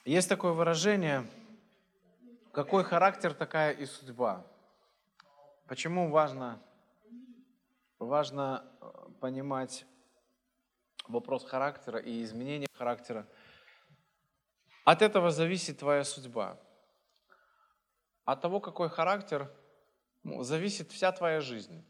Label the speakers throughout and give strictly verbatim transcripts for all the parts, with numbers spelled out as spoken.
Speaker 1: Есть такое выражение, какой характер, такая и судьба. Почему важно, важно понимать вопрос характера и изменения характера? От этого зависит твоя судьба. От того, какой характер, ну, зависит вся твоя жизнь.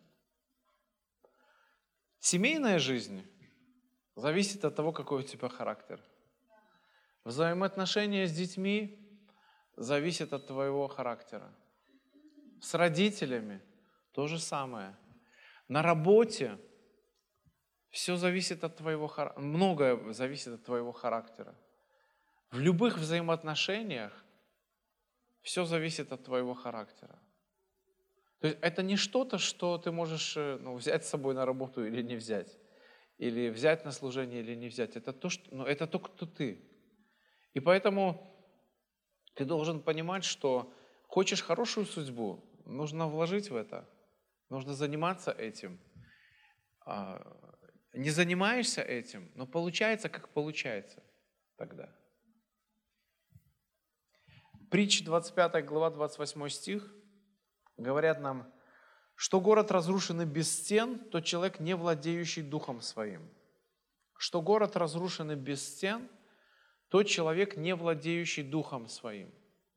Speaker 1: Семейная жизнь зависит от того, какой у тебя характер. Взаимоотношения с детьми зависят от твоего характера. С родителями то же самое. На работе все зависит от твоего характера, многое зависит от твоего характера. В любых взаимоотношениях все зависит от твоего характера. То есть это не что-то, что ты можешь ну, взять с собой на работу или не взять, или взять на служение или не взять. Это то, что, ну, это то, кто ты. И поэтому ты должен понимать, что хочешь хорошую судьбу, нужно вложить в это, нужно заниматься этим. Не занимаешься этим, но получается, как получается тогда. Притча двадцать пятая глава, двадцать восьмой стих говорят нам, что город разрушенный без стен, то человек, не владеющий духом своим. Что город разрушенный без стен, тот человек, не владеющий духом своим.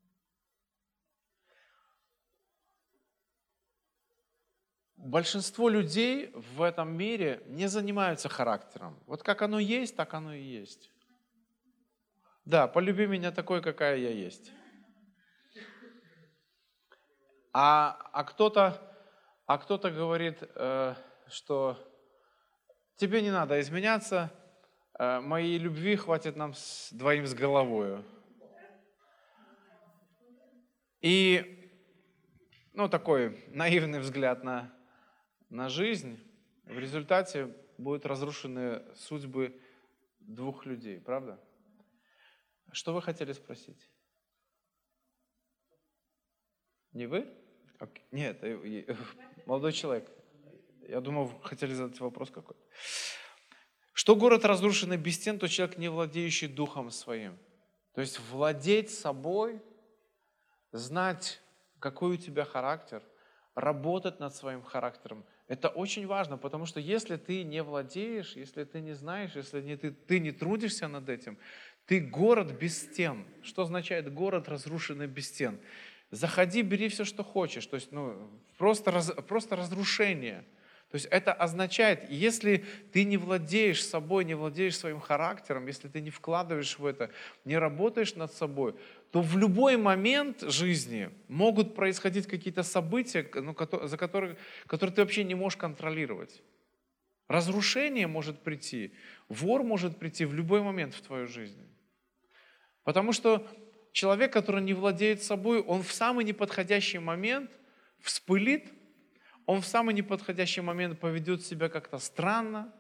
Speaker 1: Большинство людей в этом мире не занимаются характером. Вот как оно есть, так оно и есть. Да, полюби меня такой, какая я есть. А, а кто-то, а кто-то говорит, э, что тебе не надо изменяться, э, моей любви хватит нам с, двоим с головою. И, ну, такой наивный взгляд на, на жизнь, в результате будут разрушены судьбы двух людей, правда? Что вы хотели спросить? Не вы? Нет, молодой человек. Я думал, вы хотели задать вопрос какой-то. Что город разрушенный без стен, то человек, не владеющий духом своим. То есть владеть собой, знать, какой у тебя характер, работать над своим характером. Это очень важно, потому что если ты не владеешь, если ты не знаешь, если не, ты, ты не трудишься над этим, ты город без стен. Что означает город, разрушенный без стен? Заходи, бери все, что хочешь. То есть ну, просто, раз, просто разрушение. То есть это означает, если ты не владеешь собой, не владеешь своим характером, если ты не вкладываешь в это, не работаешь над собой, то в любой момент жизни могут происходить какие-то события, ну, за которые, которые ты вообще не можешь контролировать. Разрушение может прийти, вор может прийти в любой момент в твою жизнь. Потому что человек, который не владеет собой, он в самый неподходящий момент вспылит, он в самый неподходящий момент поведет себя как-то странно,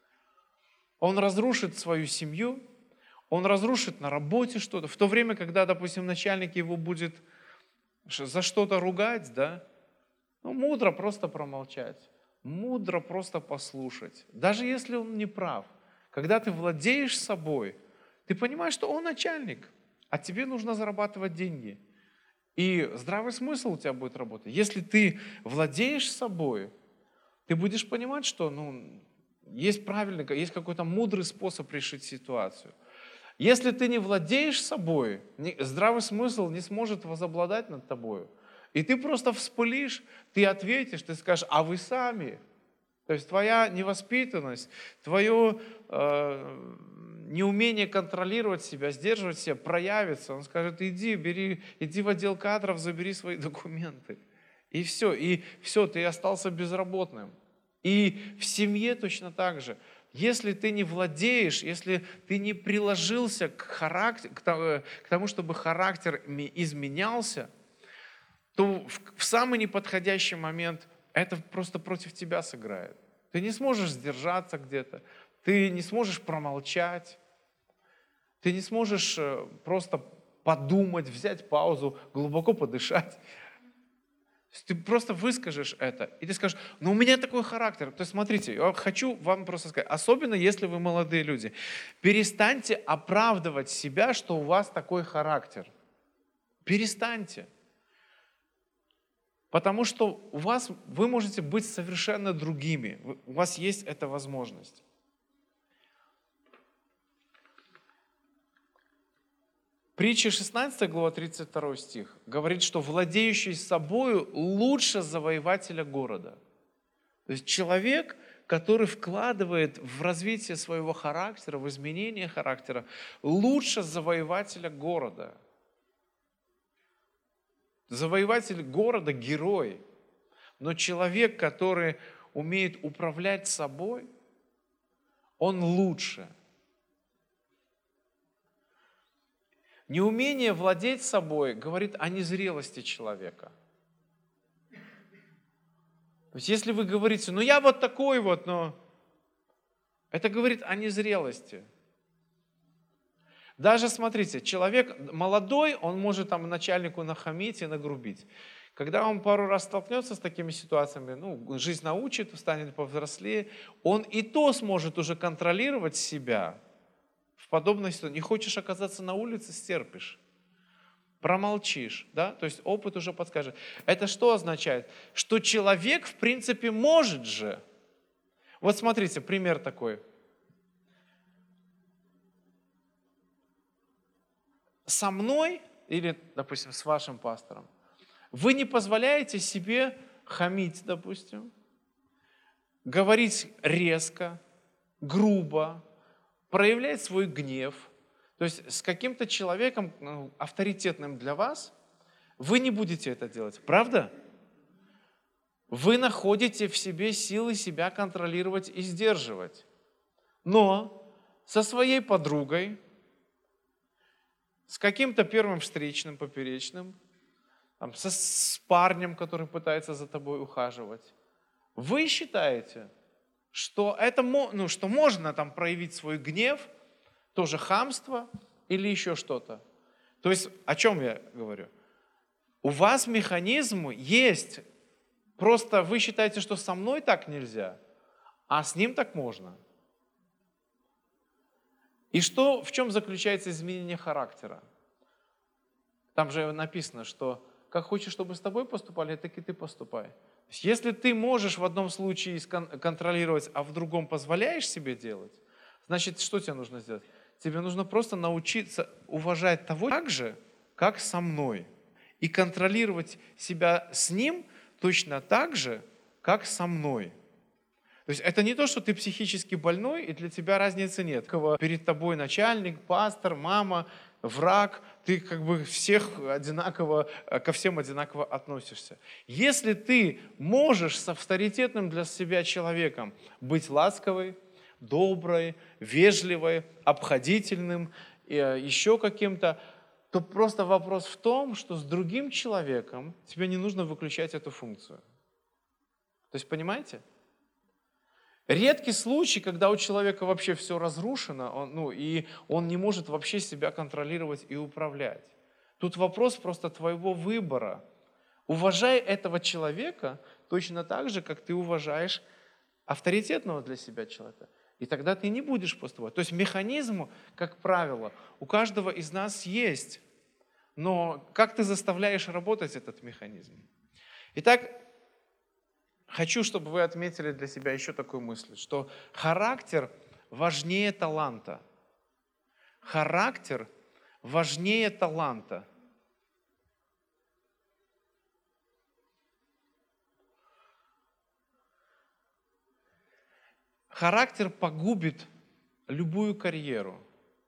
Speaker 1: он разрушит свою семью, он разрушит на работе что-то. В то время, когда, допустим, начальник его будет за что-то ругать, да, ну, мудро просто промолчать, мудро просто послушать, даже если он не прав. Когда ты владеешь собой, ты понимаешь, что он начальник, а тебе нужно зарабатывать деньги. И здравый смысл у тебя будет работать. Если ты владеешь собой, ты будешь понимать, что ну, есть правильный, есть какой-то мудрый способ решить ситуацию. Если ты не владеешь собой, здравый смысл не сможет возобладать над тобой. И ты просто вспылишь, ты ответишь, ты скажешь, а вы сами. То есть твоя невоспитанность, твое э, неумение контролировать себя, сдерживать себя проявится. Он скажет, иди, бери, иди в отдел кадров, забери свои документы. И все, и все, ты остался безработным. И в семье точно так же. Если ты не владеешь, если ты не приложился к, характер, к тому, чтобы характер изменялся, то в самый неподходящий момент это просто против тебя сыграет. Ты не сможешь сдержаться где-то, ты не сможешь промолчать, ты не сможешь просто подумать, взять паузу, глубоко подышать. Ты просто выскажешь это, и ты скажешь, ну у меня такой характер. То есть смотрите, я хочу вам просто сказать, особенно если вы молодые люди, перестаньте оправдывать себя, что у вас такой характер. Перестаньте. Потому что у вас, вы можете быть совершенно другими. У вас есть эта возможность. Притча шестнадцатая глава, тридцать второй стих, говорит, что владеющий собою лучше завоевателя города. То есть человек, который вкладывает в развитие своего характера, в изменение характера, лучше завоевателя города. Завоеватель города – герой. Но человек, который умеет управлять собой, он лучше. Неумение владеть собой говорит о незрелости человека. То есть если вы говорите, ну я вот такой вот, но это говорит о незрелости. Даже смотрите, человек молодой, он может там начальнику нахамить и нагрубить. Когда он пару раз столкнется с такими ситуациями, ну, жизнь научит, станет повзрослее, он и то сможет уже контролировать себя. В подобной ситуации. Не хочешь оказаться на улице, стерпишь. Промолчишь. Да? То есть опыт уже подскажет. Это что означает? Что человек, в принципе, может же. Вот смотрите, пример такой. Со мной, или, допустим, с вашим пастором, вы не позволяете себе хамить, допустим, говорить резко, грубо, проявлять свой гнев. То есть с каким-то человеком, ну, авторитетным для вас, вы не будете это делать. Правда? Вы находите в себе силы себя контролировать и сдерживать. Но со своей подругой, с каким-то первым встречным, поперечным, там, со, с парнем, который пытается за тобой ухаживать, вы считаете, что, это, ну, что можно там проявить свой гнев, тоже хамство или еще что-то. То есть о чем я говорю? У вас механизм есть, просто вы считаете, что со мной так нельзя, а с ним так можно. И что, в чем заключается изменение характера? Там же написано, что как хочешь, чтобы с тобой поступали, так и ты поступай. Если ты можешь в одном случае контролировать, а в другом позволяешь себе делать, значит, что тебе нужно сделать? Тебе нужно просто научиться уважать того так же, как со мной. И контролировать себя с ним точно так же, как со мной. То есть это не то, что ты психически больной, и для тебя разницы нет. Перед тобой начальник, пастор, мама, враг, ты как бы всех одинаково, ко всем одинаково относишься. Если ты можешь с авторитетным для себя человеком быть ласковой, доброй, вежливой, обходительным, еще каким-то, то просто вопрос в том, что с другим человеком тебе не нужно выключать эту функцию. То есть, понимаете? Редкий случай, когда у человека вообще все разрушено, он, ну, и он не может вообще себя контролировать и управлять. Тут вопрос просто твоего выбора. Уважай этого человека точно так же, как ты уважаешь авторитетного для себя человека. И тогда ты не будешь поступать. То есть механизм, как правило, у каждого из нас есть. Но как ты заставляешь работать этот механизм? Итак, хочу, чтобы вы отметили для себя еще такую мысль, что характер важнее таланта. Характер важнее таланта. Характер погубит любую карьеру.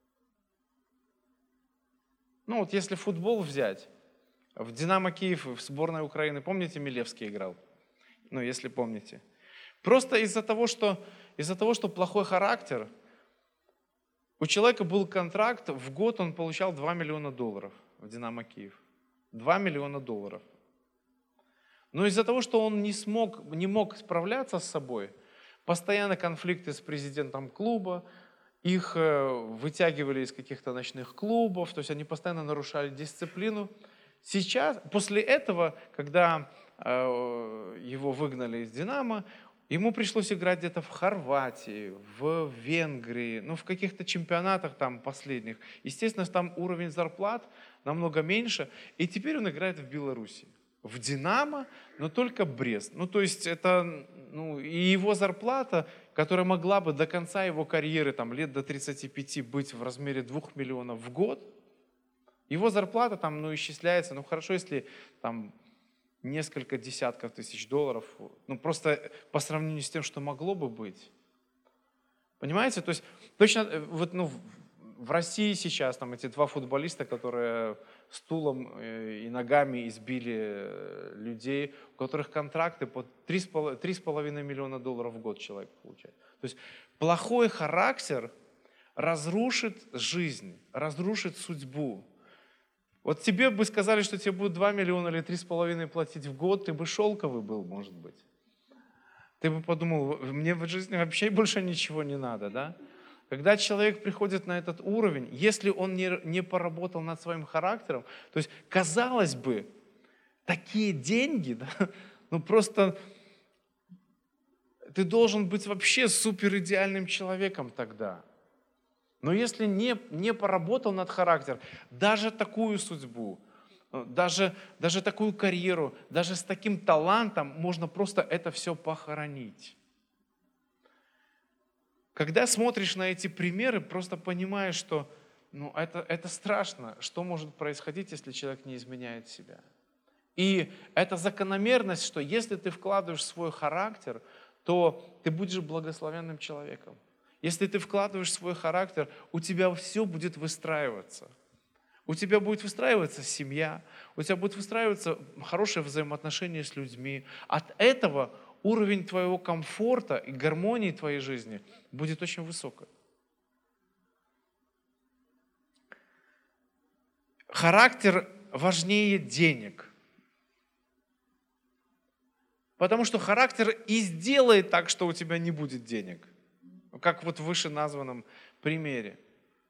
Speaker 1: Ну вот если футбол взять, в «Динамо Киев», в сборной Украины, помните, Милевский играл? Ну, если помните. Просто из-за того, что, из-за того, что плохой характер, у человека был контракт, в год он получал два миллиона долларов в «Динамо Киев». два миллиона долларов. Но из-за того, что он не смог, не мог справляться с собой, постоянно конфликты с президентом клуба, их вытягивали из каких-то ночных клубов, то есть они постоянно нарушали дисциплину. Сейчас, после этого, когда э, его выгнали из «Динамо», ему пришлось играть где-то в Хорватии, в Венгрии, ну, в каких-то чемпионатах там последних. Естественно, там уровень зарплат намного меньше. И теперь он играет в Беларуси. В «Динамо», но только Брест. Ну, то есть это, ну, и его зарплата, которая могла бы до конца его карьеры, там, лет до тридцати пяти быть в размере двух миллионов в год, его зарплата там, ну, исчисляется, ну, хорошо, если там несколько десятков тысяч долларов, ну, просто по сравнению с тем, что могло бы быть. Понимаете? То есть точно, вот, ну, в России сейчас там эти два футболиста, которые стулом и ногами избили людей, у которых контракты по три с половиной миллиона долларов в год человек получает. То есть плохой характер разрушит жизнь, разрушит судьбу. Вот тебе бы сказали, что тебе будет два миллиона или три с половиной платить в год, ты бы шелковый был, может быть. Ты бы подумал, мне в жизни вообще больше ничего не надо, да? Когда человек приходит на этот уровень, если он не, не поработал над своим характером, то есть, казалось бы, такие деньги, да, ну просто ты должен быть вообще супер идеальным человеком тогда. Но если не, не поработал над характером, даже такую судьбу, даже, даже такую карьеру, даже с таким талантом можно просто это все похоронить. Когда смотришь на эти примеры, просто понимаешь, что ну, это, это страшно, что может происходить, если человек не изменяет себя. И это закономерность, что если ты вкладываешь свой характер, то ты будешь благословенным человеком. Если ты вкладываешь свой характер, у тебя все будет выстраиваться. У тебя будет выстраиваться семья, у тебя будет выстраиваться хорошее взаимоотношение с людьми. От этого уровень твоего комфорта и гармонии твоей жизни будет очень высокий. Характер важнее денег. Потому что характер и сделает так, что у тебя не будет денег. Как вот в вышеназванном примере.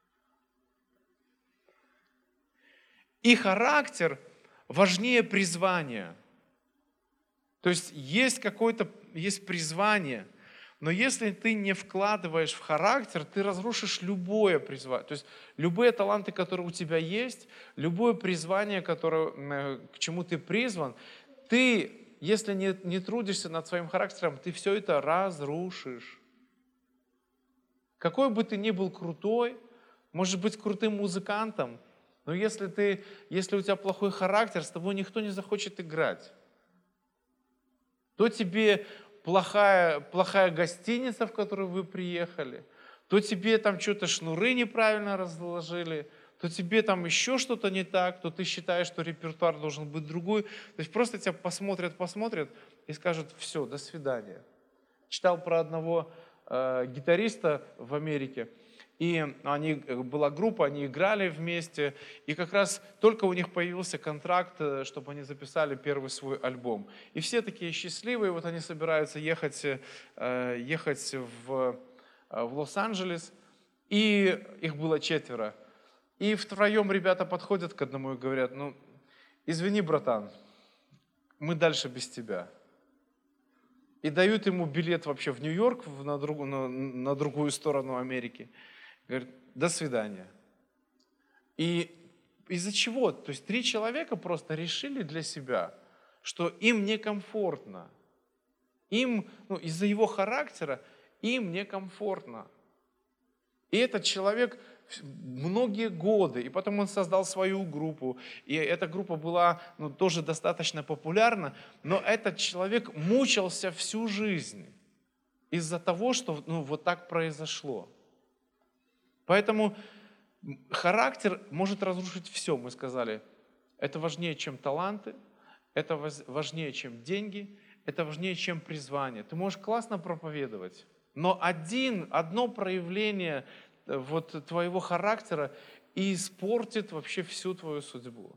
Speaker 1: И характер важнее призвания. То есть есть какое-то, есть призвание, но если ты не вкладываешь в характер, ты разрушишь любое призвание. То есть любые таланты, которые у тебя есть, любое призвание, которое, к чему ты призван, ты, если не, не трудишься над своим характером, ты все это разрушишь. Какой бы ты ни был крутой, можешь быть крутым музыкантом, но если, ты, если у тебя плохой характер, с тобой никто не захочет играть. То тебе плохая, плохая гостиница, в которую вы приехали, то тебе там что-то шнуры неправильно разложили, то тебе там еще что-то не так, то ты считаешь, что репертуар должен быть другой. То есть просто тебя посмотрят, посмотрят и скажут: все, до свидания. Читал про одного э, гитариста в Америке, и они, была группа, они играли вместе, и как раз только у них появился контракт, чтобы они записали первый свой альбом. И все такие счастливые, вот они собираются ехать, э, ехать в, в Лос-Анджелес, и их было четверо. И втроем ребята подходят к одному и говорят: ну, извини, братан, мы дальше без тебя. И дают ему билет вообще в Нью-Йорк, на, друг, на, на другую сторону Америки. Говорит: до свидания. И из-за чего? То есть три человека просто решили для себя, что им некомфортно. Им, ну, из-за его характера, им некомфортно. И этот человек многие годы, и потом он создал свою группу, и эта группа была, ну, тоже достаточно популярна, но этот человек мучился всю жизнь из-за того, что, ну, вот так произошло. Поэтому характер может разрушить все, мы сказали. Это важнее, чем таланты, это важнее, чем деньги, это важнее, чем призвание. Ты можешь классно проповедовать, но один, одно проявление вот твоего характера и испортит вообще всю твою судьбу.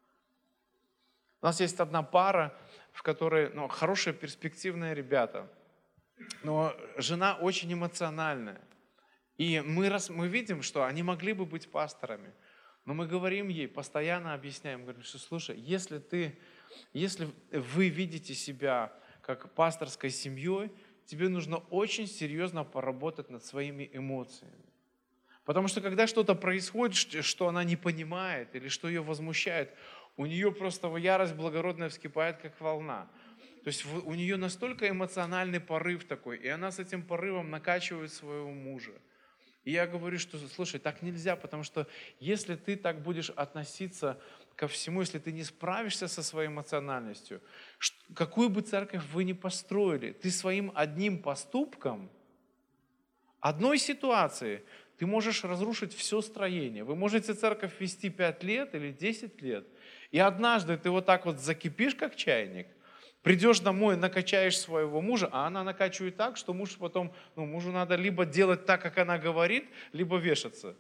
Speaker 1: У нас есть одна пара, в которой, ну, хорошие перспективные ребята, но жена очень эмоциональная. И мы, раз, мы видим, что они могли бы быть пасторами, но мы говорим ей, постоянно объясняем, говорим, что слушай, если ты если вы видите себя как пасторской семьей, тебе нужно очень серьезно поработать над своими эмоциями. Потому что когда что-то происходит, что она не понимает или что ее возмущает, у нее просто ярость благородная вскипает, как волна. То есть у нее настолько эмоциональный порыв такой, и она с этим порывом накачивает своего мужа. И я говорю, что, слушай, так нельзя, потому что если ты так будешь относиться ко всему, если ты не справишься со своей эмоциональностью, какую бы церковь вы ни построили, ты своим одним поступком, одной ситуацией, ты можешь разрушить все строение. Вы можете церковь вести пять лет или десять лет, и однажды ты вот так вот закипишь, как чайник, придешь домой, накачаешь своего мужа, а она накачивает так, что муж потом, ну, мужу надо либо делать так, как она говорит, либо вешаться.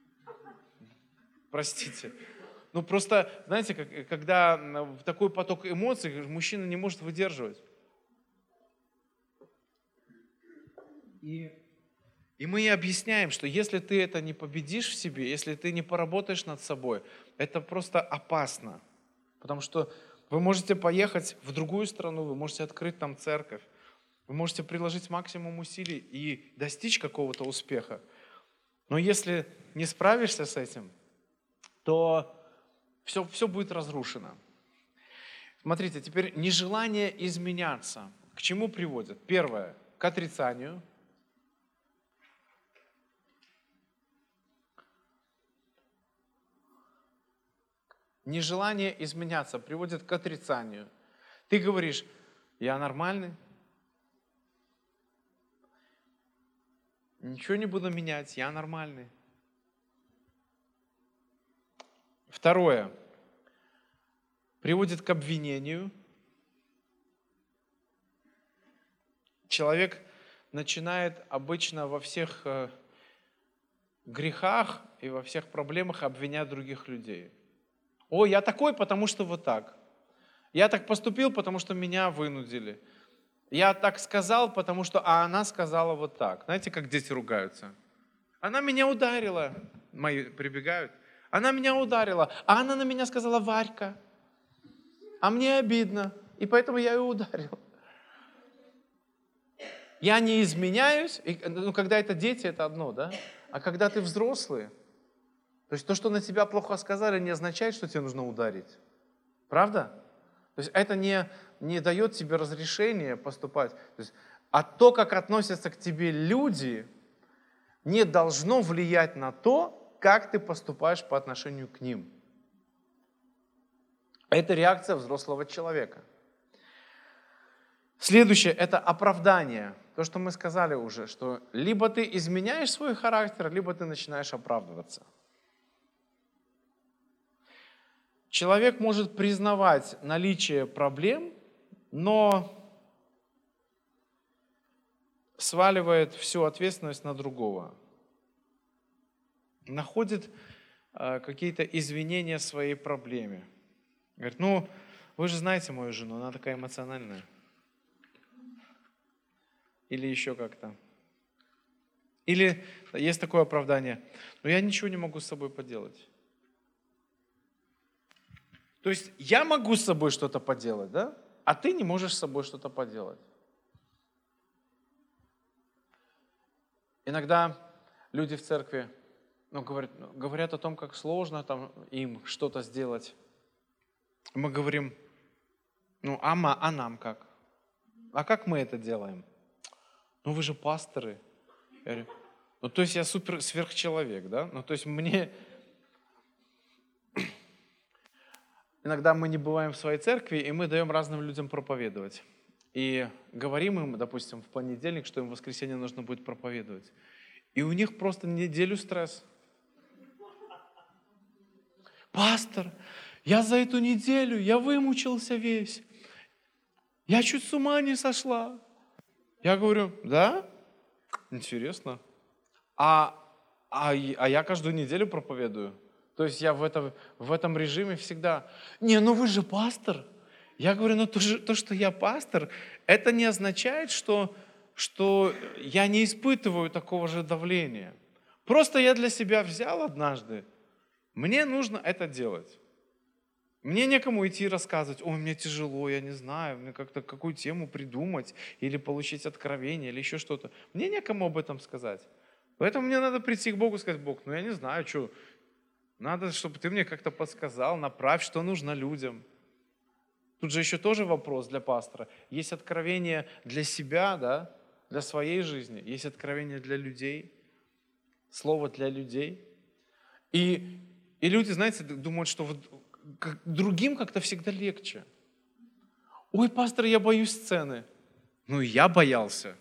Speaker 1: Простите. Ну, просто, знаете, как, когда в такой поток эмоций, мужчина не может выдерживать. И, и мы ей объясняем, что если ты это не победишь в себе, если ты не поработаешь над собой, это просто опасно. Потому что вы можете поехать в другую страну, вы можете открыть там церковь, вы можете приложить максимум усилий и достичь какого-то успеха. Но если не справишься с этим, то все, все будет разрушено. Смотрите, теперь нежелание изменяться. К чему приводит? Первое, к отрицанию. Нежелание изменяться приводит к отрицанию. Ты говоришь, я нормальный, ничего не буду менять, я нормальный. Второе, приводит к обвинению. Человек начинает обычно во всех грехах и во всех проблемах обвинять других людей. О, я такой, потому что вот так. Я так поступил, потому что меня вынудили. Я так сказал, потому что... А она сказала вот так. Знаете, как дети ругаются? Она меня ударила. Мои прибегают. Она меня ударила. А она на меня сказала, Варька. А мне обидно. И поэтому я ее ударил. Я не изменяюсь. И, ну, когда это дети, это одно, да? А когда ты взрослый... То есть то, что на тебя плохо сказали, не означает, что тебе нужно ударить. Правда? То есть это не, не дает тебе разрешения поступать. То есть, а то, как относятся к тебе люди, не должно влиять на то, как ты поступаешь по отношению к ним. Это реакция взрослого человека. Следующее – это оправдание. То, что мы сказали уже, что либо ты изменяешь свой характер, либо ты начинаешь оправдываться. Человек может признавать наличие проблем, но сваливает всю ответственность на другого. Находит э, какие-то извинения в своей проблеме. Говорит, ну, вы же знаете мою жену, она такая эмоциональная. Или еще как-то. Или есть такое оправдание, но я ничего не могу с собой поделать. То есть я могу с собой что-то поделать, да? А ты не можешь с собой что-то поделать. Иногда люди в церкви ну, говорят, говорят о том, как сложно там, им что-то сделать. Мы говорим, ну а, ма, а нам как? А как мы это делаем? Ну вы же пасторы. Я говорю, ну то есть я супер сверхчеловек, да? Ну то есть мне... Иногда мы не бываем в своей церкви, и мы даем разным людям проповедовать. И говорим им, допустим, в понедельник, что им в воскресенье нужно будет проповедовать. И у них просто неделю стресс. Пастор, я за эту неделю, я вымучился весь. Я чуть с ума не сошла. Я говорю, да? Интересно. А, а, а я каждую неделю проповедую. То есть я в этом, в этом режиме всегда, не, ну вы же пастор. Я говорю, ну то, же, то что я пастор, это не означает, что, что я не испытываю такого же давления. Просто я для себя взял однажды, мне нужно это делать. Мне некому идти рассказывать, ой, мне тяжело, я не знаю, мне как-то какую тему придумать, или получить откровение, или еще что-то. Мне некому об этом сказать. Поэтому мне надо прийти к Богу и сказать, Бог, ну я не знаю, что, надо, чтобы ты мне как-то подсказал, направь, что нужно людям. Тут же еще тоже вопрос для пастора. Есть откровение для себя, да, для своей жизни, есть откровение для людей, слово для людей. И, и люди, знаете, думают, что вот как, другим как-то всегда легче. Ой, пастор, я боюсь сцены. Ну и я боялся.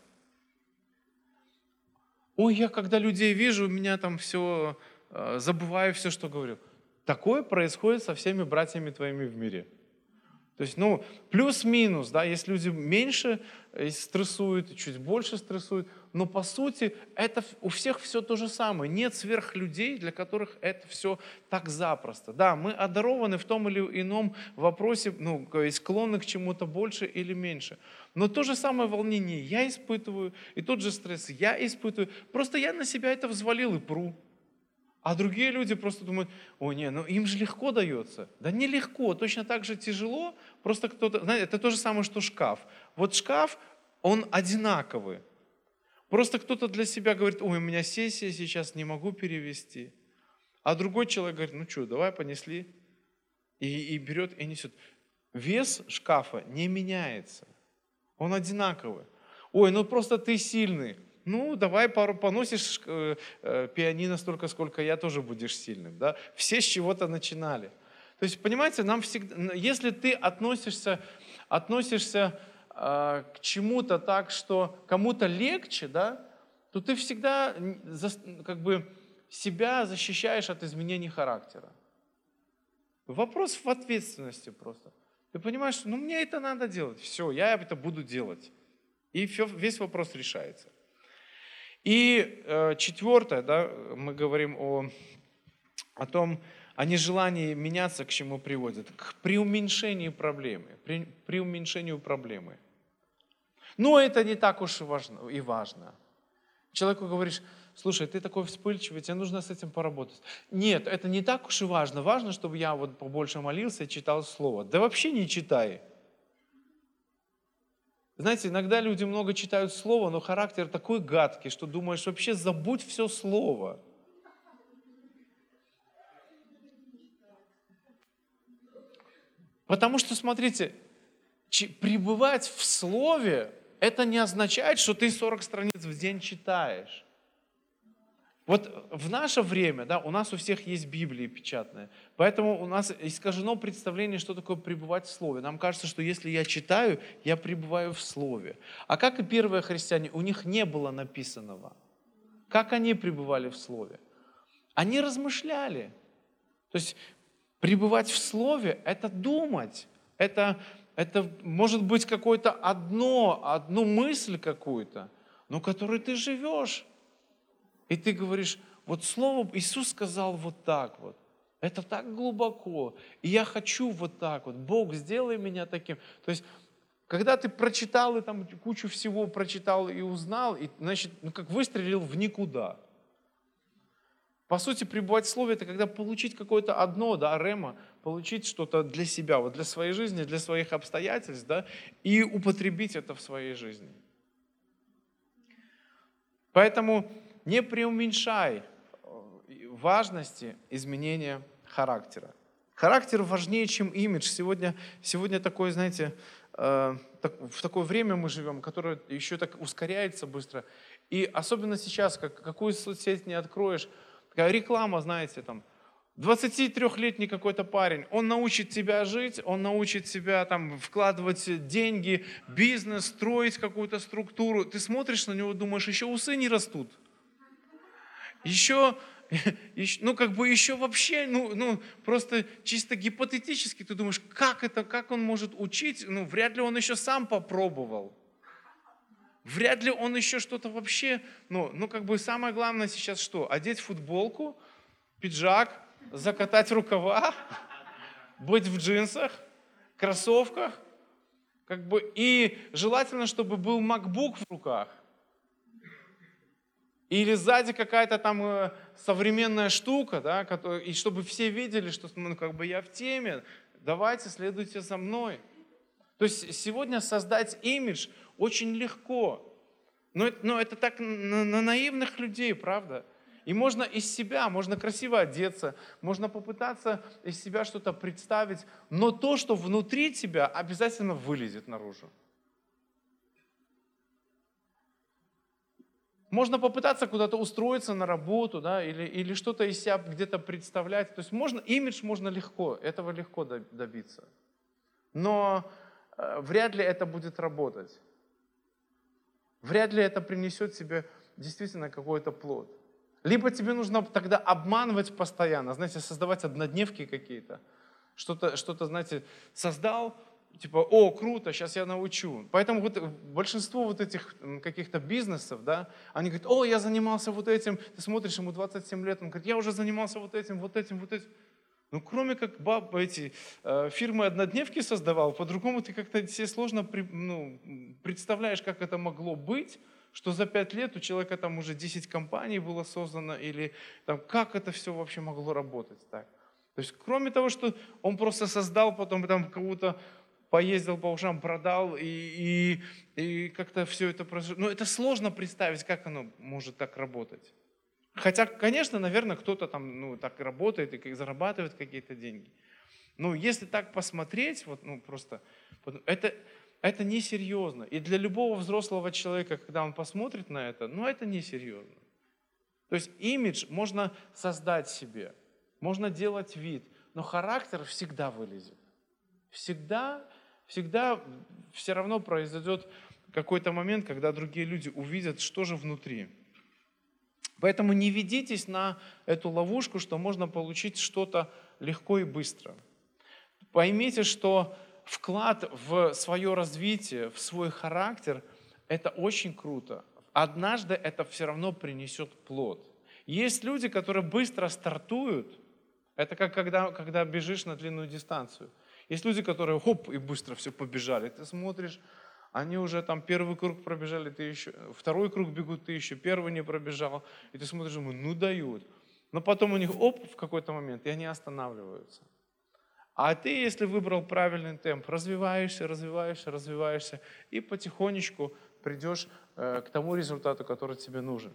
Speaker 1: Ой, я когда людей вижу, у меня там все, э, забываю все, что говорю. Такое происходит со всеми братьями твоими в мире. То есть, ну, плюс-минус, да, есть люди меньше стрессуют, чуть больше стрессуют, но по сути это у всех все то же самое. Нет сверхлюдей, для которых это все так запросто. Да, мы одарованы в том или ином вопросе, ну, склонны к чему-то больше или меньше. Но то же самое волнение я испытываю, и тот же стресс я испытываю. Просто я на себя это взвалил и пру. А другие люди просто думают, ой, не, ну им же легко дается. Да нелегко, точно так же тяжело, просто кто-то, знаете, это то же самое, что шкаф. Вот шкаф, он одинаковый. Просто кто-то для себя говорит, ой, у меня сессия сейчас, не могу перевести. А другой человек говорит, ну что, давай понесли. И, и берет и несет. Вес шкафа не меняется. Он одинаковый. Ой, ну просто ты сильный. Ну, давай пару поносишь э, э, пианино столько, сколько я, тоже будешь сильным. Да? Все с чего-то начинали. То есть, понимаете, нам всегда, если ты относишься, относишься э, к чему-то так, что кому-то легче, да, то ты всегда за, как бы себя защищаешь от изменений характера. Вопрос в ответственности просто. Ты понимаешь, что ну, мне это надо делать. Все, я это буду делать. И все, весь вопрос решается. И э, четвертое, да, мы говорим о, о том, о нежелании меняться, к чему приводит, к преуменьшению проблемы, при, преуменьшению проблемы. Но это не так уж и важно. И важно. Человеку говоришь, слушай, ты такой вспыльчивый, тебе нужно с этим поработать. Нет, это не так уж и важно. Важно, чтобы я вот побольше молился и читал Слово. Да вообще не читай. Знаете, иногда люди много читают Слово, но характер такой гадкий, что думаешь, вообще забудь все Слово. Потому что, смотрите, пребывать в Слове, это не означает, что ты сорок страниц в день читаешь. Вот в наше время, да, у нас у всех есть Библии печатные, поэтому у нас искажено представление, что такое пребывать в Слове. Нам кажется, что если я читаю, я пребываю в Слове. А как и первые христиане, у них не было написанного. Как они пребывали в Слове? Они размышляли. То есть пребывать в Слове – это думать, это, это может быть какое-то одно, одну мысль какую-то, но которой ты живешь. И ты говоришь, вот слово Иисус сказал вот так вот. Это так глубоко. И я хочу вот так вот. Бог, сделай меня таким. То есть, когда ты прочитал и там кучу всего прочитал и узнал, и, значит, ну как выстрелил в никуда. По сути, пребывать в Слове – это когда получить какое-то одно, да, рема, получить что-то для себя, вот для своей жизни, для своих обстоятельств, да, и употребить это в своей жизни. Поэтому не преуменьшай важности изменения характера. Характер важнее, чем имидж. Сегодня, сегодня такое, знаете, э, так, в такое время мы живем, которое еще так ускоряется быстро. И особенно сейчас, как, какую соцсеть не откроешь, такая реклама, знаете, там, двадцатитрёхлетний какой-то парень, он научит тебя жить, он научит тебя там вкладывать деньги, бизнес, строить какую-то структуру. Ты смотришь на него, думаешь, еще усы не растут. Еще, еще, ну как бы еще вообще, ну, ну просто чисто гипотетически ты думаешь, как это, как он может учить, ну вряд ли он еще сам попробовал. Вряд ли он еще что-то вообще, ну, ну как бы самое главное сейчас что? Одеть футболку, пиджак, закатать рукава, быть в джинсах, кроссовках, как бы, и желательно, чтобы был MacBook в руках. Или сзади какая-то там э, современная штука, да, которая, и чтобы все видели, что ну, как бы я в теме. давайте, следуйте за мной. То есть сегодня создать имидж очень легко. Но это, но это так на, на наивных людей, правда? И можно из себя, можно красиво одеться, можно попытаться из себя что-то представить, но то, что внутри тебя, обязательно вылезет наружу. Можно попытаться куда-то устроиться на работу, да, или, или что-то из себя где-то представлять. То есть можно, имидж можно легко, этого легко добиться. Но э, вряд ли это будет работать. Вряд ли это принесет тебе действительно какой-то плод. Либо тебе нужно тогда обманывать постоянно, знаете, создавать однодневки какие-то. Что-то, что-то, знаете, создал, типа, о, круто, сейчас я научу. Поэтому вот большинство вот этих каких-то бизнесов, да, они говорят, о, я занимался вот этим, ты смотришь, ему двадцать семь лет, он говорит, я уже занимался вот этим, вот этим, вот этим. Ну, кроме как баб, эти э, фирмы однодневки создавал, по-другому ты как-то себе сложно при, ну, представляешь, как это могло быть, что за пять лет у человека там уже десять компаний было создано, или там, как это все вообще могло работать так. То есть, кроме того, что он просто создал, потом там кого-то поездил по ушам, продал, и, и, и как-то все это произошло. Но это сложно представить, как оно может так работать. Хотя, конечно, наверное, кто-то там ну, так работает и зарабатывает какие-то деньги. Но если так посмотреть, вот, ну, просто, это, это несерьезно. И для любого взрослого человека, когда он посмотрит на это, ну, это несерьезно. То есть имидж можно создать себе, можно делать вид, но характер всегда вылезет. Всегда, всегда все равно произойдет какой-то момент, когда другие люди увидят, что же внутри. Поэтому не ведитесь на эту ловушку, что можно получить что-то легко и быстро. Поймите, что вклад в свое развитие, в свой характер – это очень круто. Однажды это все равно принесет плод. Есть люди, которые быстро стартуют. Это как когда, когда бежишь на длинную дистанцию. Есть люди, которые хоп, и быстро все побежали. Ты смотришь, они уже там первый круг пробежали, ты еще, второй круг бегут, ты еще первый не пробежал. И ты смотришь, думаешь, ну дают. Но потом у них оп, в какой-то момент, и они останавливаются. А ты, если выбрал правильный темп, развиваешься, развиваешься, развиваешься, и потихонечку придешь э, к тому результату, который тебе нужен.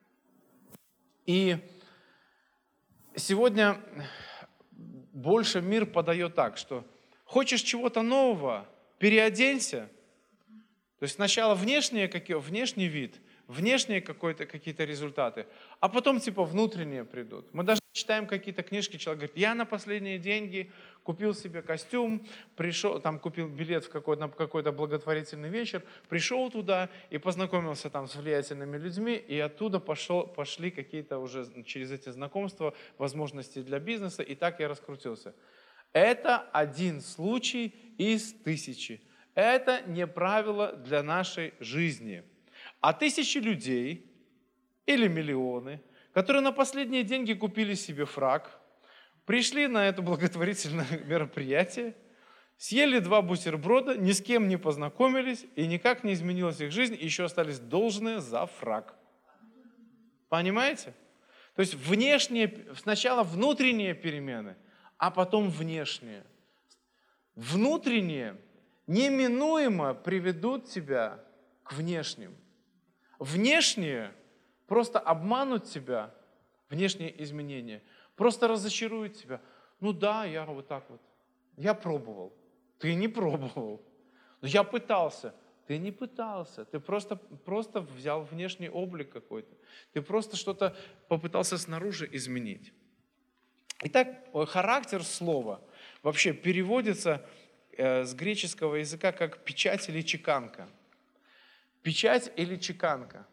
Speaker 1: И сегодня больше мир подает так, что хочешь чего-то нового, переоденься. То есть сначала внешние, внешний вид, внешние какие-то результаты, а потом типа внутренние придут. Мы даже читаем какие-то книжки, человек говорит, я на последние деньги купил себе костюм, пришел, там купил билет в какой-то, какой-то благотворительный вечер, пришел туда и познакомился там с влиятельными людьми, и оттуда пошел, пошли какие-то уже через эти знакомства возможности для бизнеса, и так я раскрутился. Это один случай из тысячи. Это не правило для нашей жизни. А тысячи людей или миллионы, которые на последние деньги купили себе фрак, пришли на это благотворительное мероприятие, съели два бутерброда, ни с кем не познакомились, и никак не изменилась их жизнь, и еще остались должные за фрак. Понимаете? То есть внешние, сначала внутренние перемены, а потом внешние. Внутренние неминуемо приведут тебя к внешним. Внешние просто обманут тебя, внешние изменения, просто разочаруют тебя. Ну да, я вот так вот. Я пробовал. Ты не пробовал. Но я пытался. Ты не пытался. Ты просто, просто взял внешний облик какой-то. Ты просто что-то попытался снаружи изменить. Итак, характер слова вообще переводится с греческого языка как печать или чеканка. Печать или чеканка.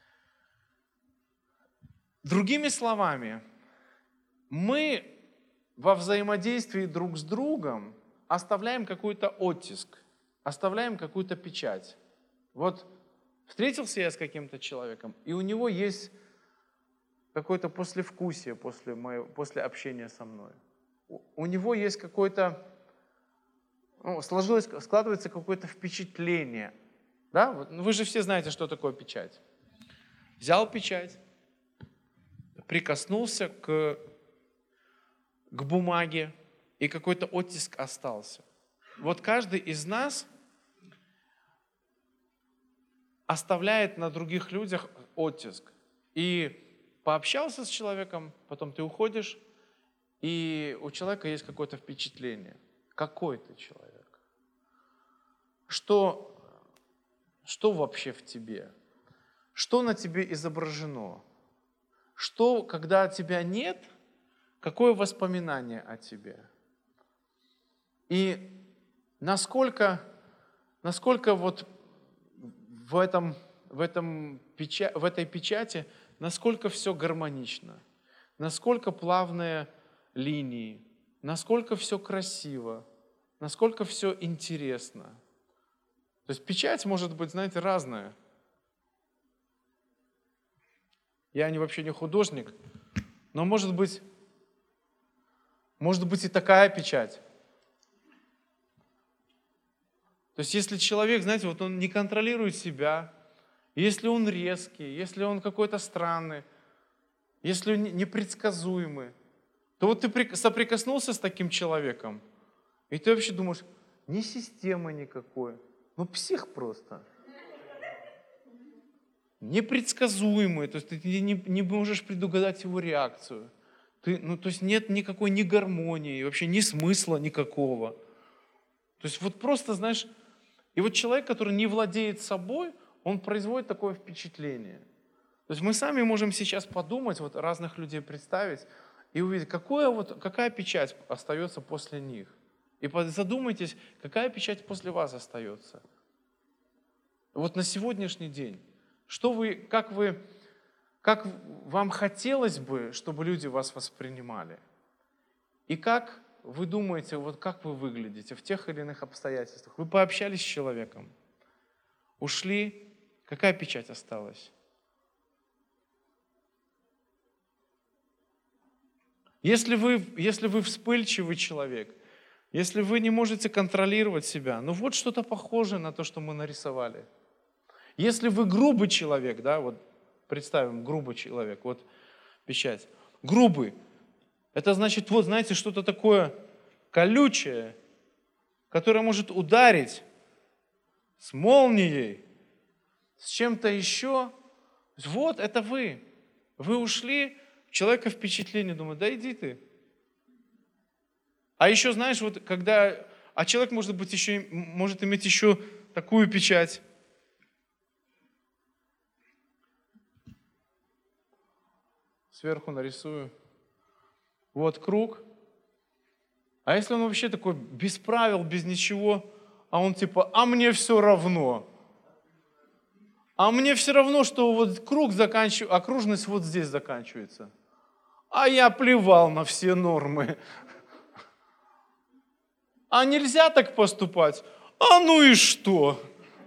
Speaker 1: Другими словами, мы во взаимодействии друг с другом оставляем какой-то оттиск, оставляем какую-то печать. Вот встретился я с каким-то человеком, и у него есть какое-то послевкусие после, моего, после общения со мной. У, у него есть какое-то Ну, сложилось, складывается какое-то впечатление. Да? Вы же все знаете, что такое печать. Взял печать, прикоснулся к, к бумаге, и какой-то оттиск остался. Вот каждый из нас оставляет на других людях оттиск. И пообщался с человеком, потом ты уходишь, и у человека есть какое-то впечатление. Какой ты человек? Что, что вообще в тебе? Что на тебе изображено? Что, когда тебя нет, какое воспоминание о тебе? И насколько, насколько вот в, этом, в, этом, в этой печати, насколько все гармонично, насколько плавные линии, насколько все красиво, насколько все интересно. То есть печать может быть, знаете, разная. Я не, вообще не художник, но может быть, может быть и такая печать. То есть если человек, знаете, вот он не контролирует себя, если он резкий, если он какой-то странный, если он непредсказуемый, то вот ты соприкоснулся с таким человеком, и ты вообще думаешь, ни системы никакой, ну псих просто. Непредсказуемый, то есть ты не, не можешь предугадать его реакцию. Ты, ну, то есть нет никакой ни гармонии, вообще ни смысла никакого. То есть вот просто, знаешь, и вот человек, который не владеет собой, он производит такое впечатление. То есть мы сами можем сейчас подумать, вот разных людей представить и увидеть, какое вот, какая печать остается после них. И задумайтесь, какая печать после вас остается. Вот на сегодняшний день. Что вы, как вы, как вам хотелось бы, чтобы люди вас воспринимали? И как вы думаете, вот как вы выглядите в тех или иных обстоятельствах? Вы пообщались с человеком, ушли, какая печать осталась? Если вы, если вы вспыльчивый человек, если вы не можете контролировать себя, ну вот что-то похожее на то, что мы нарисовали. Если вы грубый человек, да, вот представим, грубый человек, вот печать. Грубый, это значит, вот знаете, что-то такое колючее, которое может ударить с молнией, с чем-то еще. Вот это вы. Вы ушли, у человека впечатление, думаю, да иди ты. А еще, знаешь, вот когда, а человек может быть еще, может иметь еще такую печать. Сверху нарисую. Вот круг. А если он вообще такой без правил, без ничего, а он типа, а мне все равно. А мне все равно, что вот круг заканчивается, окружность вот здесь заканчивается. А я плевал на все нормы. А нельзя так поступать? А ну и что?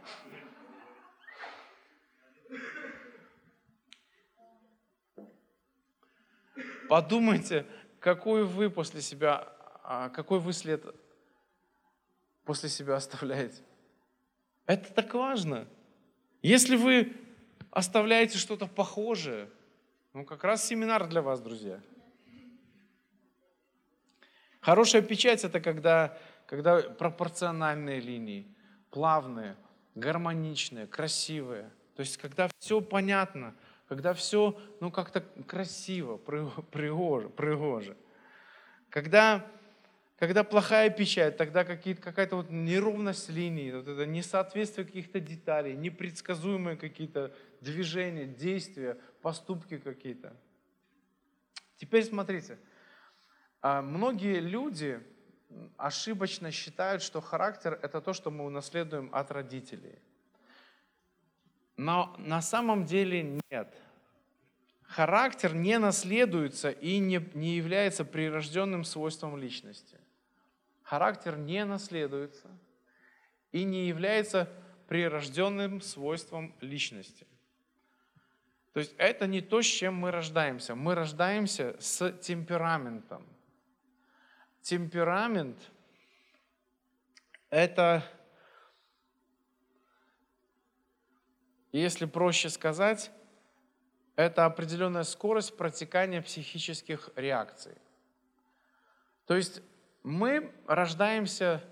Speaker 1: Подумайте, какой вы после себя, какой вы след после себя оставляете. Это так важно. Если вы оставляете что-то похожее, ну как раз семинар для вас, друзья. Хорошая печать – это когда, когда пропорциональные линии, плавные, гармоничные, красивые. То есть когда все понятно, когда все ну, как-то красиво, пригоже, пригоже. Когда, когда плохая печать, тогда какая-то вот неровность линий, вот это несоответствие каких-то деталей, непредсказуемые какие-то движения, действия, поступки какие-то. Теперь смотрите. Многие люди ошибочно считают, что характер – это то, что мы унаследуем от родителей. Но на самом деле нет. Характер не наследуется и не, не является прирожденным свойством личности. Характер не наследуется и не является прирожденным свойством личности. То есть это не то, с чем мы рождаемся. Мы рождаемся с темпераментом. Темперамент – это, если проще сказать, это определенная скорость протекания психических реакций. То есть мы рождаемся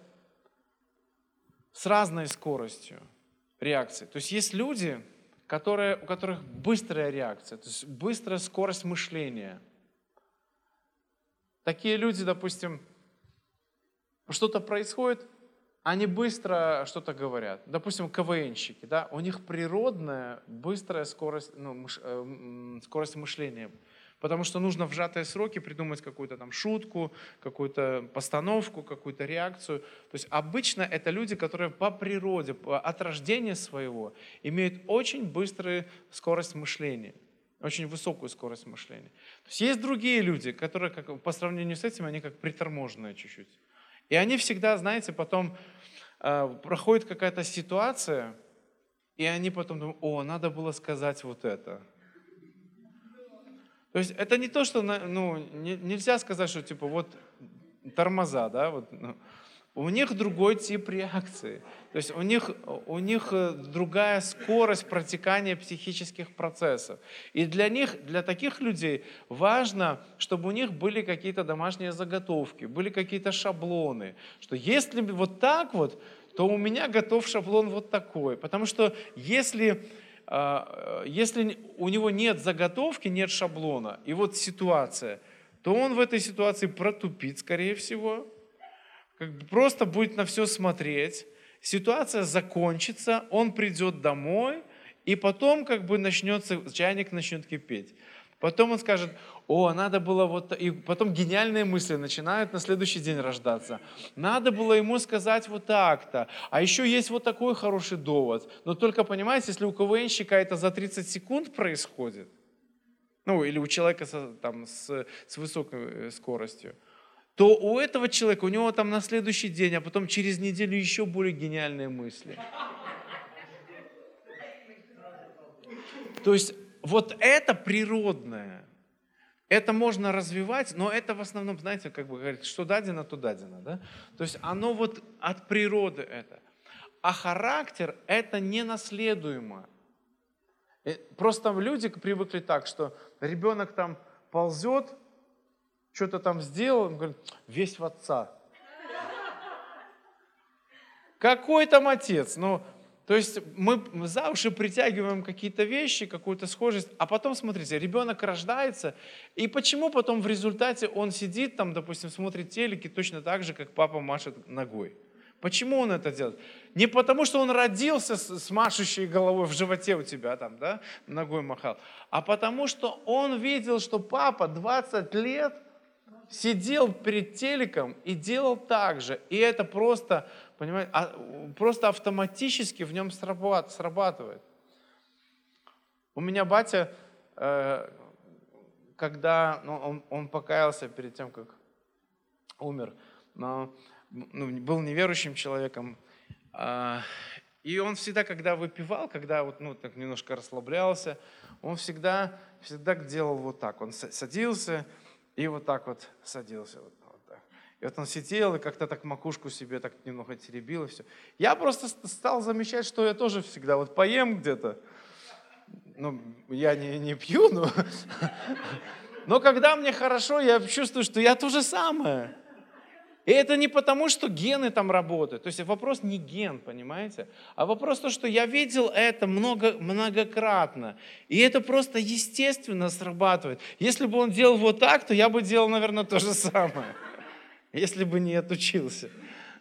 Speaker 1: с разной скоростью реакции. То есть есть люди, которые, у которых быстрая реакция, то есть быстрая скорость мышления. Такие люди, допустим, что-то происходит, они быстро что-то говорят. Допустим, КВНщики, да, у них природная быстрая скорость, ну, мыш, э, скорость мышления. Потому что нужно в сжатые сроки придумать какую-то там шутку, какую-то постановку, какую-то реакцию. То есть обычно это люди, которые по природе, от рождения своего имеют очень быструю скорость мышления, очень высокую скорость мышления. То есть есть другие люди, которые как, по сравнению с этим, они как приторможенные чуть-чуть. И они всегда, знаете, потом э, проходит какая-то ситуация, и они потом думают, о, надо было сказать вот это. То есть это не то, что, ну, не, нельзя сказать, что типа вот тормоза, да, вот, ну, у них другой тип реакции. То есть у них, у них другая скорость протекания психических процессов. И для них, для таких людей важно, чтобы у них были какие-то домашние заготовки, были какие-то шаблоны. Что если вот так вот, то у меня готов шаблон вот такой. Потому что если... Если у него нет заготовки, нет шаблона, и вот ситуация, то он в этой ситуации протупит, скорее всего, как бы просто будет на все смотреть, ситуация закончится, он придет домой, и потом как бы начнется, чайник начнет кипеть. Потом он скажет, о, надо было вот... И потом гениальные мысли начинают на следующий день рождаться. Надо было ему сказать вот так-то. А еще есть вот такой хороший довод. Но только, понимаете, если у КВНщика это за тридцать секунд происходит, ну, или у человека со, там, с, с высокой скоростью, то у этого человека, у него там на следующий день, а потом через неделю еще более гениальные мысли. То есть вот это природное. Это можно развивать, но это в основном, знаете, как бы говорит, что дадено, то дадено. Да? То есть оно вот от природы это. А характер это ненаследуемо. Просто люди привыкли так, что ребенок там ползет, что-то там сделал, он говорит, весь в отца. Какой там отец? Ну, то есть мы за уши притягиваем какие-то вещи, какую-то схожесть, а потом, смотрите, ребенок рождается, и почему потом в результате он сидит там, допустим, смотрит телеки точно так же, как папа машет ногой? Почему он это делает? Не потому, что он родился с машущей головой в животе у тебя, там, да, ногой махал, а потому, что он видел, что папа двадцать лет сидел перед телеком и делал так же. И это просто, понимаете, просто автоматически в нем срабатывает. У меня батя, когда ну, он, он покаялся перед тем, как умер, но, ну, был неверующим человеком, и он всегда, когда выпивал, когда вот, ну, так немножко расслаблялся, он всегда, всегда делал вот так. Он садился и вот так вот садился. Вот, вот так. И вот он сидел и как-то так макушку себе так немного теребил и все. Я просто стал замечать, что я тоже всегда вот поем где-то. Ну, я не, не пью, но... Но когда мне хорошо, я чувствую, что я то же самое. И это не потому, что гены там работают. То есть вопрос не ген, понимаете? А вопрос то, что я видел это много, многократно. И это просто естественно срабатывает. Если бы он делал вот так, то я бы делал, наверное, то же самое. Если бы не отучился.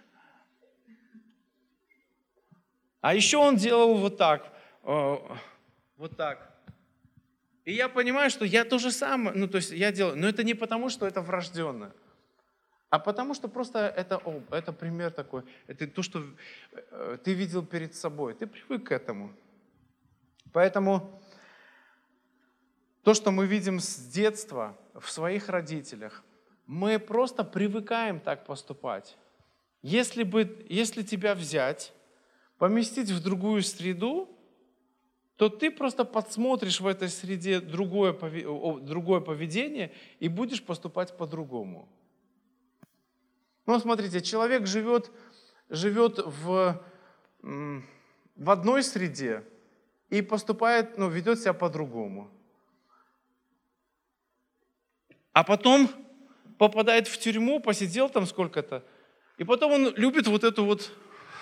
Speaker 1: А еще он делал вот так. Вот так. И я понимаю, что я то же самое. Ну, то есть я делаю. Но это не потому, что это врожденно. А потому что просто это, о, это пример такой, это то, что ты видел перед собой, ты привык к этому. Поэтому то, что мы видим с детства в своих родителях, мы просто привыкаем так поступать. Если, бы, если тебя взять, поместить в другую среду, то ты просто подсмотришь в этой среде другое, другое поведение и будешь поступать по-другому. Ну, смотрите, человек живет, живет в, в одной среде и поступает, ну, ведет себя по-другому. А потом попадает в тюрьму, посидел там сколько-то, и потом он любит вот эту вот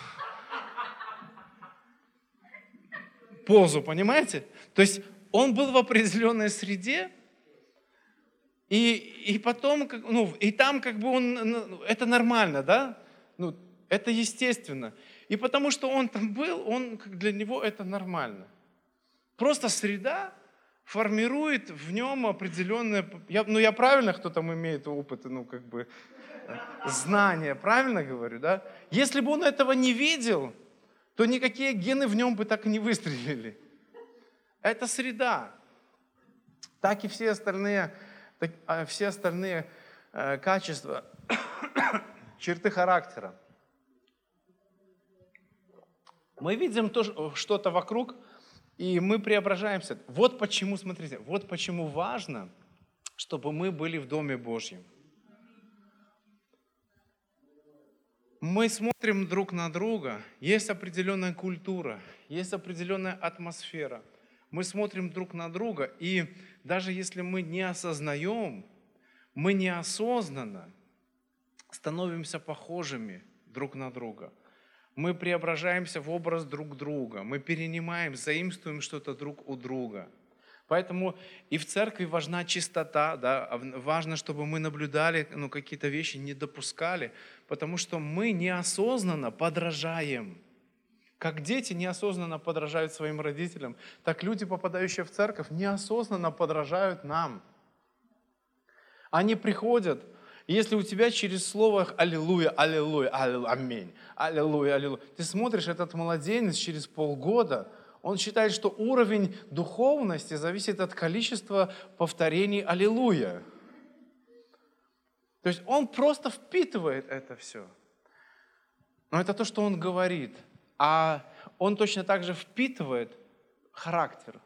Speaker 1: позу, понимаете? То есть он был в определенной среде, и, и потом, ну, и там как бы он, ну, это нормально, да? Ну, это естественно. И потому что он там был, он, для него это нормально. Просто среда формирует в нем определенное, я, ну я правильно, кто там имеет опыт, ну как бы знания, правильно говорю, да? Если бы он этого не видел, то никакие гены в нем бы так и не выстрелили. Это среда. Так и все остальные, так, все остальные э, качества, черты характера. Мы видим то, что-то вокруг, и мы преображаемся. Вот почему, смотрите, вот почему важно, чтобы мы были в Доме Божьем. Мы смотрим друг на друга, есть определенная культура, есть определенная атмосфера. Мы смотрим друг на друга, и даже если мы не осознаем, мы неосознанно становимся похожими друг на друга. Мы преображаемся в образ друг друга, мы перенимаем, заимствуем что-то друг у друга. Поэтому и в церкви важна чистота, да, важно, чтобы мы наблюдали, ну, какие-то вещи, не допускали, потому что мы неосознанно подражаем. Как дети неосознанно подражают своим родителям, так люди, попадающие в церковь, неосознанно подражают нам. Они приходят, и если у тебя через слово «Аллилуйя, аллилуйя, аллилуйя, аминь», «Аллилуйя, аллилуйя», ты смотришь, этот младенец через полгода, он считает, что уровень духовности зависит от количества повторений «Аллилуйя». То есть он просто впитывает это все. Но это то, что он говорит. А он точно так же впитывает характер.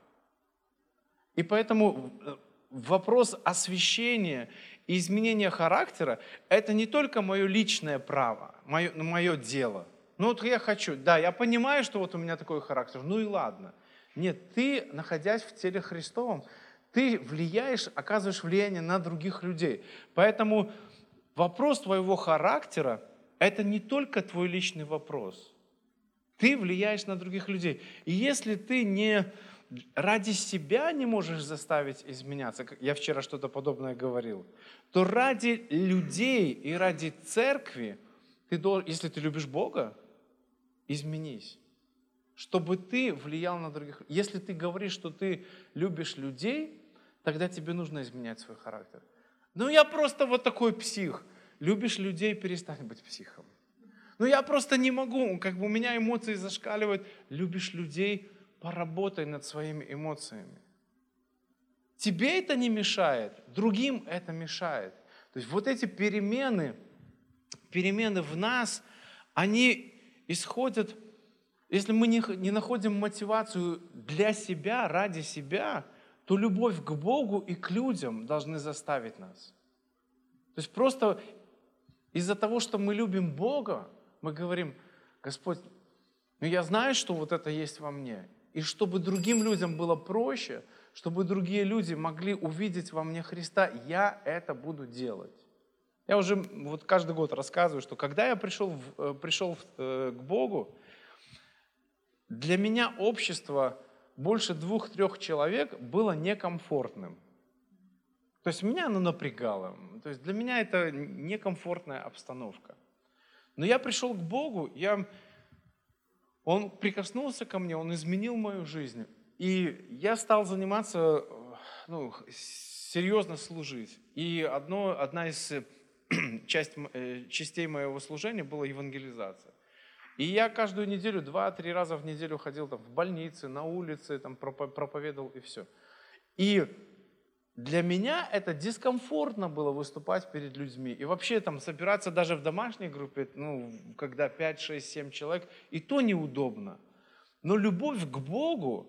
Speaker 1: И поэтому вопрос освящения и изменения характера – это не только мое личное право, мое, мое дело. Ну вот я хочу, да, я понимаю, что вот у меня такой характер, ну и ладно. Нет, ты, находясь в теле Христовом, ты влияешь, оказываешь влияние на других людей. Поэтому вопрос твоего характера – это не только твой личный вопрос. Ты влияешь на других людей. И если ты не ради себя не можешь заставить изменяться, я вчера что-то подобное говорил, то ради людей и ради церкви, ты должен, если ты любишь Бога, изменись, чтобы ты влиял на других. Если ты говоришь, что ты любишь людей, тогда тебе нужно изменять свой характер. Ну я просто вот такой псих. Любишь людей, перестань быть психом. Ну я просто не могу, как бы у меня эмоции зашкаливают. Любишь людей, поработай над своими эмоциями. Тебе это не мешает, другим это мешает. То есть вот эти перемены, перемены в нас, они исходят, если мы не, не находим мотивацию для себя, ради себя, то любовь к Богу и к людям должны заставить нас. То есть просто из-за того, что мы любим Бога, мы говорим: Господь, ну я знаю, что вот это есть во мне. И чтобы другим людям было проще, чтобы другие люди могли увидеть во мне Христа, я это буду делать. Я уже вот каждый год рассказываю, что когда я пришел, в, пришел в, к Богу, для меня общество больше двух-трех человек было некомфортным. То есть меня оно напрягало. То есть для меня это некомфортная обстановка. Но я пришел к Богу, я, Он прикоснулся ко мне, Он изменил мою жизнь. И я стал заниматься, ну, серьезно служить. И одно, одна из часть, частей моего служения была евангелизация. И я каждую неделю, два-три раза в неделю ходил там, в больницы, на улице, там, проповедовал и все. И для меня это дискомфортно было выступать перед людьми. И вообще там собираться даже в домашней группе, ну, когда пять, шесть, семь человек, и то неудобно. Но любовь к Богу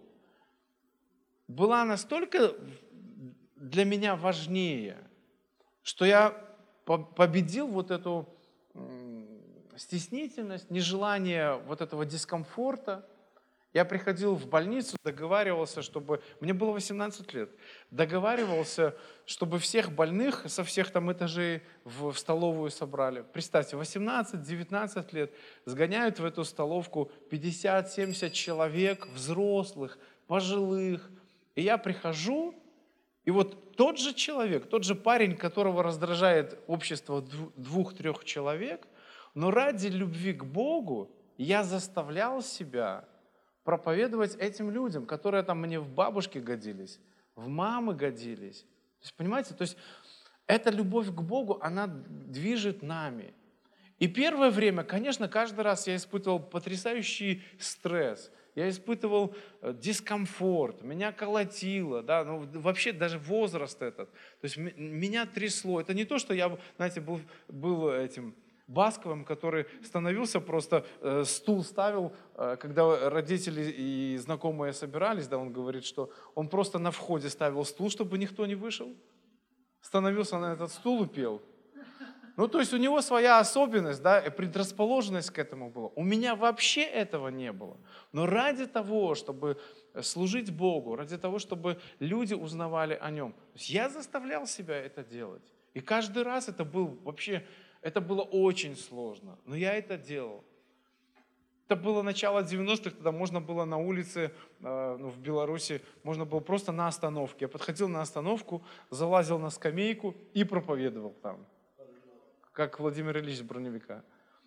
Speaker 1: была настолько для меня важнее, что я победил вот эту стеснительность, нежелание вот этого дискомфорта. Я приходил в больницу, договаривался, чтобы... Мне было восемнадцать лет. Договаривался, чтобы всех больных со всех там этажей в, в столовую собрали. Представьте, восемнадцать-девятнадцать лет сгоняют в эту столовку пятьдесят-семьдесят человек, взрослых, пожилых. И я прихожу, и вот тот же человек, тот же парень, которого раздражает общество двух-трех человек, но ради любви к Богу я заставлял себя проповедовать этим людям, которые там мне в бабушки годились, в мамы годились. То есть, понимаете, то есть эта любовь к Богу, она движет нами. И первое время, конечно, каждый раз я испытывал потрясающий стресс, я испытывал дискомфорт, меня колотило, да, ну, вообще даже возраст этот. То есть меня трясло. Это не то, что я, знаете, был, был этим... Басковым, который становился, просто э, стул ставил, э, когда родители и знакомые собирались, да, он говорит, что он просто на входе ставил стул, чтобы никто не вышел, становился на этот стул и пел. Ну, то есть у него своя особенность, да, и предрасположенность к этому была. У меня вообще этого не было. Но ради того, чтобы служить Богу, ради того, чтобы люди узнавали о Нем, я заставлял себя это делать. И каждый раз это был вообще... Это было очень сложно, но я это делал. Это было начало девяностых, тогда можно было на улице, э, ну, в Беларуси, можно было просто на остановке. Я подходил на остановку, залазил на скамейку и проповедовал там, как Владимир Ильич с броневика.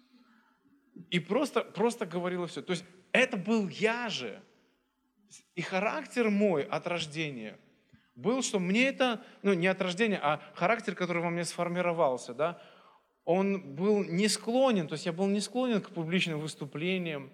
Speaker 1: И просто, просто говорил все. То есть это был я же. И характер мой от рождения был, что мне это, ну не от рождения, а характер, который во мне сформировался, да, он был не склонен, то есть я был не склонен к публичным выступлениям.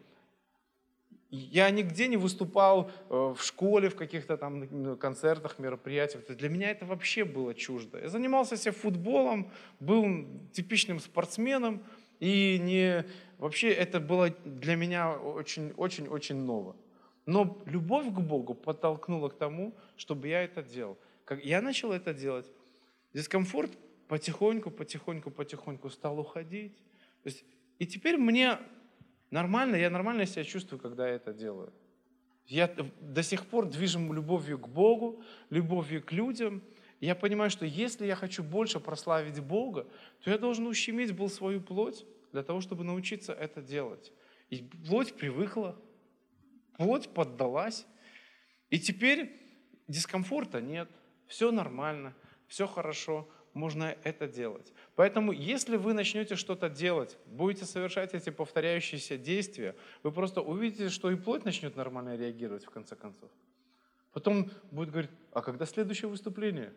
Speaker 1: Я нигде не выступал в школе, в каких-то там концертах, мероприятиях. Для меня это вообще было чуждо. Я занимался себе футболом, был типичным спортсменом, и не, вообще это было для меня очень-очень-очень ново. Но любовь к Богу подтолкнула к тому, чтобы я это делал. Как я начал это делать, дискомфорт потихоньку, потихоньку, потихоньку стал уходить. То есть, и теперь мне нормально, я нормально себя чувствую, когда я это делаю. Я до сих пор движим любовью к Богу, любовью к людям. И я понимаю, что если я хочу больше прославить Бога, то я должен ущемить был свою плоть для того, чтобы научиться это делать. И плоть привыкла, плоть поддалась. И теперь дискомфорта нет, все нормально, все хорошо. Можно это делать. Поэтому, если вы начнете что-то делать, будете совершать эти повторяющиеся действия, вы просто увидите, что и плоть начнет нормально реагировать в конце концов. Потом будет говорить, а когда следующее выступление?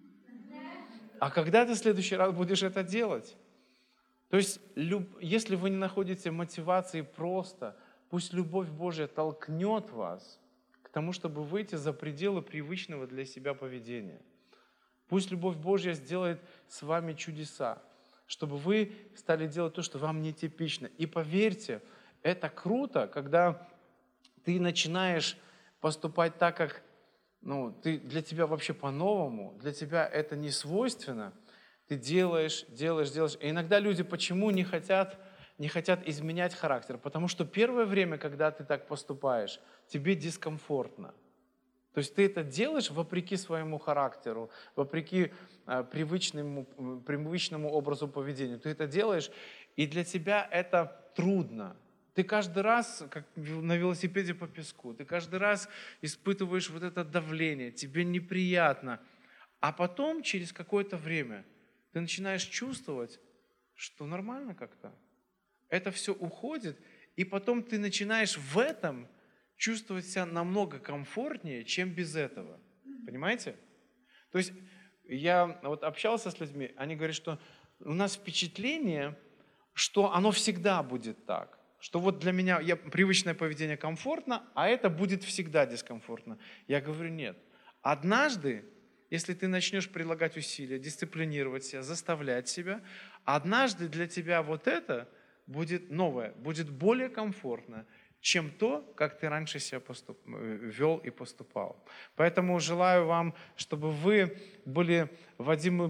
Speaker 1: А когда ты в следующий раз будешь это делать? То есть, если вы не находите мотивации просто, пусть любовь Божья толкнет вас к тому, чтобы выйти за пределы привычного для себя поведения. Пусть любовь Божья сделает с вами чудеса, чтобы вы стали делать то, что вам нетипично. И поверьте, это круто, когда ты начинаешь поступать так, как ну, ты, для тебя вообще по-новому, для тебя это не свойственно. Ты делаешь, делаешь, делаешь. И иногда люди почему не хотят, не хотят изменять характер? Потому что первое время, когда ты так поступаешь, тебе дискомфортно. То есть ты это делаешь вопреки своему характеру, вопреки э, привычному, привычному образу поведения. Ты это делаешь, и для тебя это трудно. Ты каждый раз, как на велосипеде по песку, ты каждый раз испытываешь вот это давление, тебе неприятно. А потом, через какое-то время, ты начинаешь чувствовать, что нормально как-то. Это все уходит, и потом ты начинаешь в этом чувствовать себя намного комфортнее, чем без этого. Понимаете? То есть я вот общался с людьми, они говорят, что у нас впечатление, что оно всегда будет так. Что вот для меня я, привычное поведение комфортно, а это будет всегда дискомфортно. Я говорю, нет. Однажды, если ты начнешь прилагать усилия, дисциплинировать себя, заставлять себя, однажды для тебя вот это будет новое, будет более комфортно, чем то, как ты раньше себя поступ... вел и поступал. Поэтому желаю вам, чтобы вы были водимы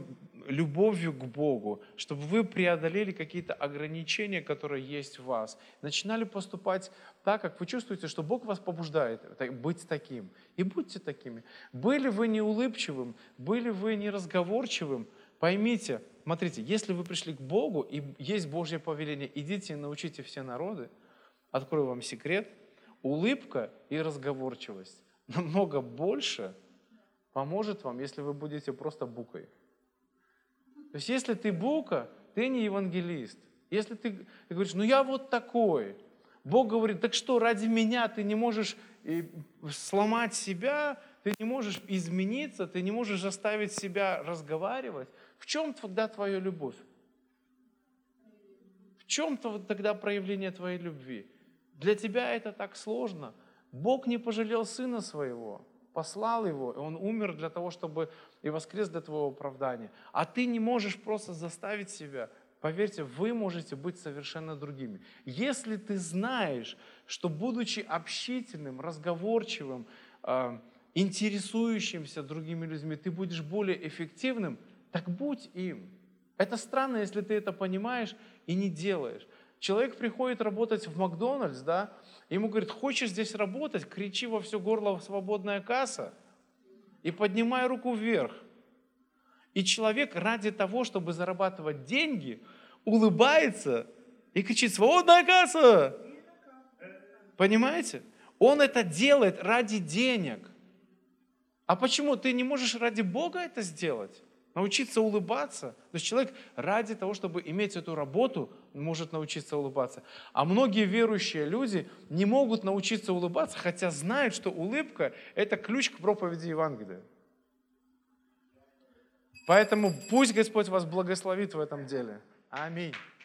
Speaker 1: любовью к Богу, чтобы вы преодолели какие-то ограничения, которые есть в вас, начинали поступать так, как вы чувствуете, что Бог вас побуждает быть таким. И будьте такими. Были вы неулыбчивым, были вы неразговорчивым, поймите, смотрите, если вы пришли к Богу и есть Божье повеление, идите и научите все народы, открою вам секрет, улыбка и разговорчивость намного больше поможет вам, если вы будете просто букой. То есть, если ты бука, ты не евангелист. Если ты, ты говоришь, ну я вот такой. Бог говорит, так что, ради меня ты не можешь сломать себя, ты не можешь измениться, ты не можешь заставить себя разговаривать. В чем тогда твоя любовь? В чем тогда проявление твоей любви? Для тебя это так сложно. Бог не пожалел Сына Своего, послал Его, и Он умер для того, чтобы и воскрес для твоего оправдания. А ты не можешь просто заставить себя. Поверьте, вы можете быть совершенно другими. Если ты знаешь, что будучи общительным, разговорчивым, э, интересующимся другими людьми, ты будешь более эффективным, так будь им. Это странно, если ты это понимаешь и не делаешь. Человек приходит работать в Макдональдс, да, ему говорит, хочешь здесь работать, кричи во все горло «свободная касса» и поднимай руку вверх. И человек ради того, чтобы зарабатывать деньги, улыбается и кричит «свободная касса». Понимаете? Он это делает ради денег. А почему? Ты не можешь ради Бога это сделать? Научиться улыбаться. То есть человек ради того, чтобы иметь эту работу, может научиться улыбаться. А многие верующие люди не могут научиться улыбаться, хотя знают, что улыбка – это ключ к проповеди Евангелия. Поэтому пусть Господь вас благословит в этом деле. Аминь.